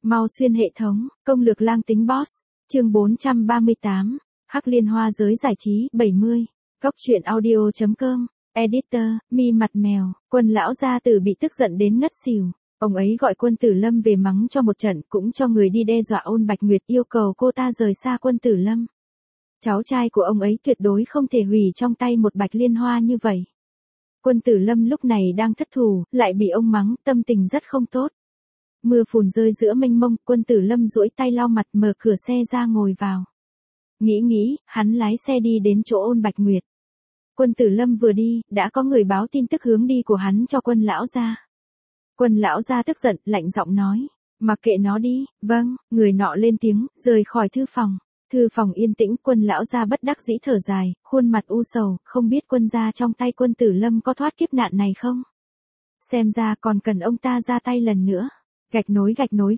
Mau xuyên hệ thống, công lược lang tính boss. Chương 438. Hắc liên hoa giới giải trí 70. Cóc truyện audio.com. Editor, mi mặt mèo. Quân lão gia tử bị tức giận đến ngất xỉu. Ông ấy gọi Quân Tử Lâm về mắng cho một trận, cũng cho người đi đe dọa Ôn Bạch Nguyệt, yêu cầu cô ta rời xa Quân Tử Lâm. Cháu trai của ông ấy tuyệt đối không thể hủy trong tay một bạch liên hoa như vậy. Quân Tử Lâm lúc này đang thất thù, lại bị ông mắng, tâm tình rất không tốt. Mưa phùn rơi giữa mênh mông, Quân Tử Lâm duỗi tay lau mặt, mở cửa xe ra ngồi vào. Nghĩ, hắn lái xe đi đến chỗ Ôn Bạch Nguyệt. Quân Tử Lâm vừa đi, đã có người báo tin tức hướng đi của hắn cho Quân lão gia. Quân lão gia tức giận, lạnh giọng nói, mặc kệ nó đi. Vâng, người nọ lên tiếng, rời khỏi thư phòng. Thư phòng yên tĩnh, Quân lão gia bất đắc dĩ thở dài, khuôn mặt u sầu, không biết Quân gia trong tay Quân Tử Lâm có thoát kiếp nạn này không? Xem ra còn cần ông ta ra tay lần nữa. Gạch nối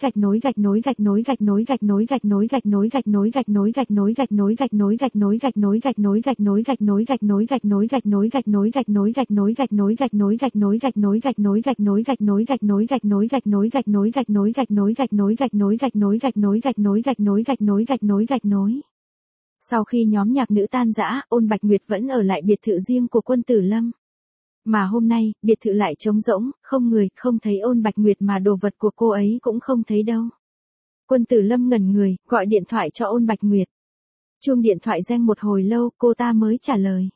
Sau khi nhóm nhạc nữ tan rã, Ôn Bạch Nguyệt vẫn ở lại biệt thự riêng của Quân Tử Lâm. Mà hôm nay, biệt thự lại trống rỗng, không người, không thấy Ôn Bạch Nguyệt mà đồ vật của cô ấy cũng không thấy đâu. Quân Tử Lâm ngẩn người, gọi điện thoại cho Ôn Bạch Nguyệt. Chuông điện thoại reng một hồi lâu, cô ta mới trả lời.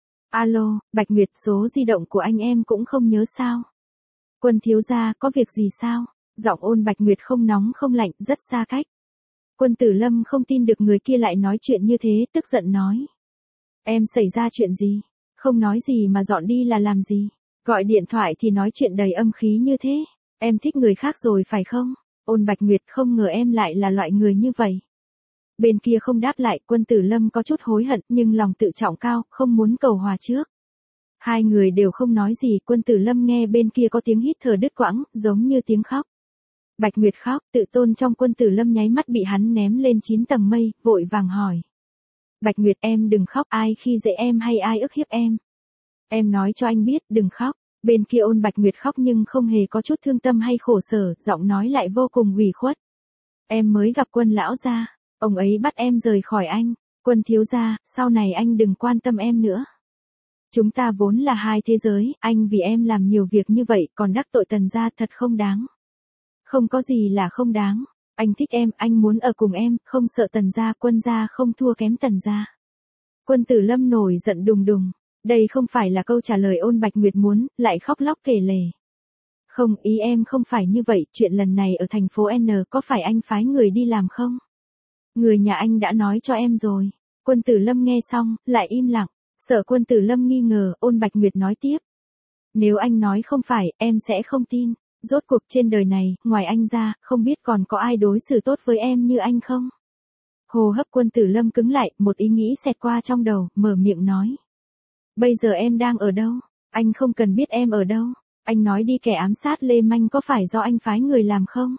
Alo, Bạch Nguyệt, số di động của anh em cũng không nhớ sao? Quân thiếu gia, có việc gì sao? Giọng Ôn Bạch Nguyệt không nóng không lạnh, rất xa cách. Quân Tử Lâm không tin được người kia lại nói chuyện như thế, tức giận nói. Em xảy ra chuyện gì? Không nói gì mà dọn đi là làm gì? Gọi điện thoại thì nói chuyện đầy âm khí như thế. Em thích người khác rồi phải không? Ôn Bạch Nguyệt, không ngờ em lại là loại người như vậy. Bên kia không đáp lại, Quân Tử Lâm có chút hối hận nhưng lòng tự trọng cao, không muốn cầu hòa trước. Hai người đều không nói gì, Quân Tử Lâm nghe bên kia có tiếng hít thở đứt quãng, giống như tiếng khóc. Bạch Nguyệt khóc, tự tôn trong Quân Tử Lâm nháy mắt bị hắn ném lên 9 tầng mây, vội vàng hỏi. Bạch Nguyệt, em đừng khóc, ai khi dễ em hay ai ức hiếp em? Em nói cho anh biết, đừng khóc. Bên kia Ôn Bạch Nguyệt khóc nhưng không hề có chút thương tâm hay khổ sở, giọng nói lại vô cùng ủy khuất. Em mới gặp Quân lão gia, ông ấy bắt em rời khỏi anh. Quân thiếu gia, sau này anh đừng quan tâm em nữa. Chúng ta vốn là hai thế giới, anh vì em làm nhiều việc như vậy, còn đắc tội Tần gia thật không đáng. Không có gì là không đáng. Anh thích em, anh muốn ở cùng em, không sợ Tần gia, Quân gia không thua kém Tần gia. Quân Tử Lâm nổi giận đùng đùng. Đây không phải là câu trả lời Ôn Bạch Nguyệt muốn, lại khóc lóc kể lể. Không, ý em không phải như vậy, chuyện lần này ở thành phố N có phải anh phái người đi làm không? Người nhà anh đã nói cho em rồi. Quân Tử Lâm nghe xong, lại im lặng. Sợ Quân Tử Lâm nghi ngờ, Ôn Bạch Nguyệt nói tiếp. Nếu anh nói không phải, em sẽ không tin. Rốt cuộc trên đời này, ngoài anh ra, không biết còn có ai đối xử tốt với em như anh không? Hô hấp Quân Tử Lâm cứng lại, một ý nghĩ xẹt qua trong đầu, mở miệng nói. Bây giờ em đang ở đâu? Anh không cần biết em ở đâu. Anh nói đi, kẻ ám sát Lê Manh có phải do anh phái người làm không?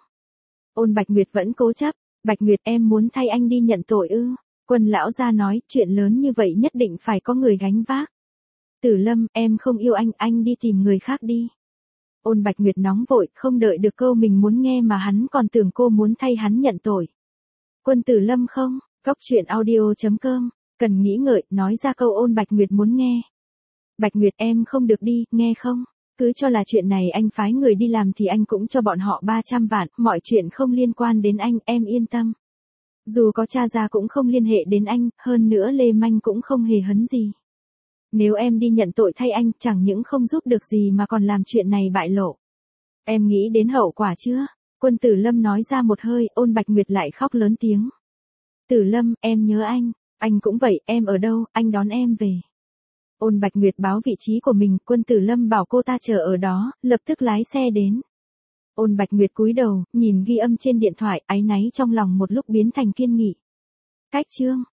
Ôn Bạch Nguyệt vẫn cố chấp. Bạch Nguyệt, em muốn thay anh đi nhận tội ư? Quân lão gia nói, chuyện lớn như vậy nhất định phải có người gánh vác. Tử Lâm, em không yêu anh đi tìm người khác đi. Ôn Bạch Nguyệt nóng vội, không đợi được câu mình muốn nghe mà hắn còn tưởng cô muốn thay hắn nhận tội. Quân Tử Lâm không, Cóc truyện audio.com, cần nghĩ ngợi, nói ra câu Ôn Bạch Nguyệt muốn nghe. Bạch Nguyệt, em không được đi, nghe không? Cứ cho là chuyện này anh phái người đi làm thì anh cũng cho bọn họ 300 vạn, mọi chuyện không liên quan đến anh, em yên tâm. Dù có cha ra cũng không liên hệ đến anh, hơn nữa Lê Manh cũng không hề hấn gì. Nếu em đi nhận tội thay anh, chẳng những không giúp được gì mà còn làm chuyện này bại lộ. Em nghĩ đến hậu quả chưa? Quân Tử Lâm nói ra một hơi, Ôn Bạch Nguyệt lại khóc lớn tiếng. Tử Lâm, em nhớ anh cũng vậy, em ở đâu, anh đón em về. Ôn Bạch Nguyệt báo vị trí của mình, Quân Tử Lâm bảo cô ta chờ ở đó, lập tức lái xe đến. Ôn Bạch Nguyệt cúi đầu, nhìn ghi âm trên điện thoại, áy náy trong lòng một lúc biến thành kiên nghị. Cách chương